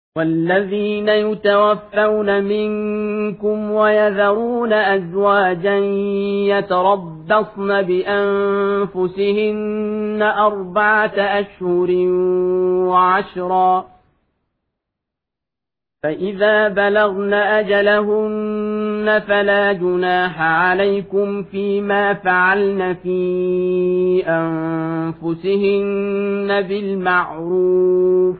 والذين يتوفون منكم ويذرون أزواجا يتربصن بأنفسهن 4 أشهر و10 فإذا بلغن أجلهن فلا جناح عليكم فيما فعلن في أنفسهن بالمعروف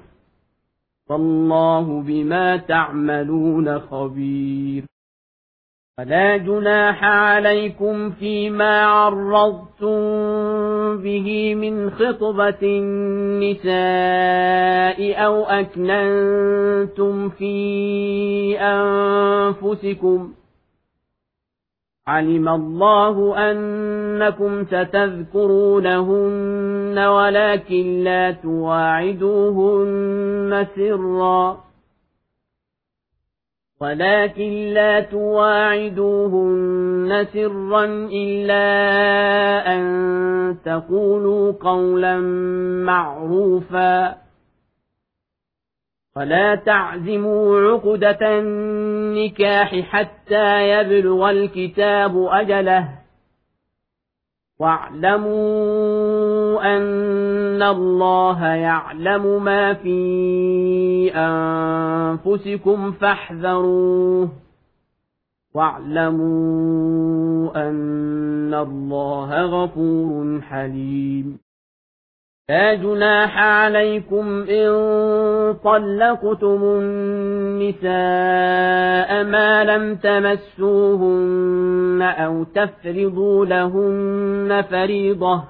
والله بما تعملون خبير ولا جناح عليكم فيما عرضتم به من خطبة النساء أو أكننتم في أنفسكم علم الله أنكم ستذكرونهن ولكن لا تواعدوهن سرا إلا أن تقولوا قولا معروفا ولا تعزموا عقدة النكاح حتى يبلغ الكتاب أجله واعلموا أن الله يعلم ما في أنفسكم فاحذروه واعلموا أن الله غفور حليم لا جناح عليكم إن طلقتم النساء ما لم تمسوهن أو تفرضوا لهن فريضة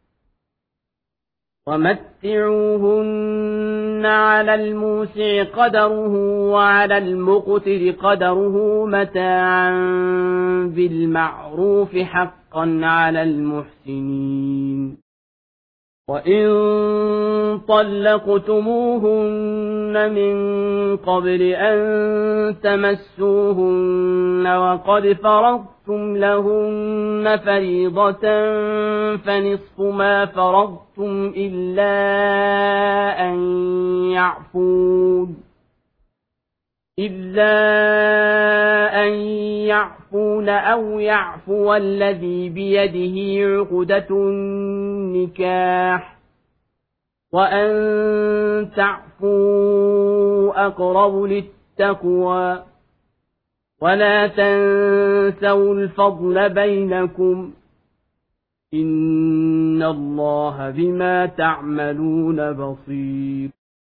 ومتعوهن على الموسع قدره وعلى المقتر قدره متاعا بالمعروف حقا على المحسنين وإن طلقتموهن من قبل أن تمسوهن وقد فرضتم لهن فريضة فنصف ما فرضتم إلا أن يعفون أو يعفو الذي بيده عقدة النكاح وأن تعفوا أقرب للتقوى ولا تنسوا الفضل بينكم إن الله بما تعملون بصير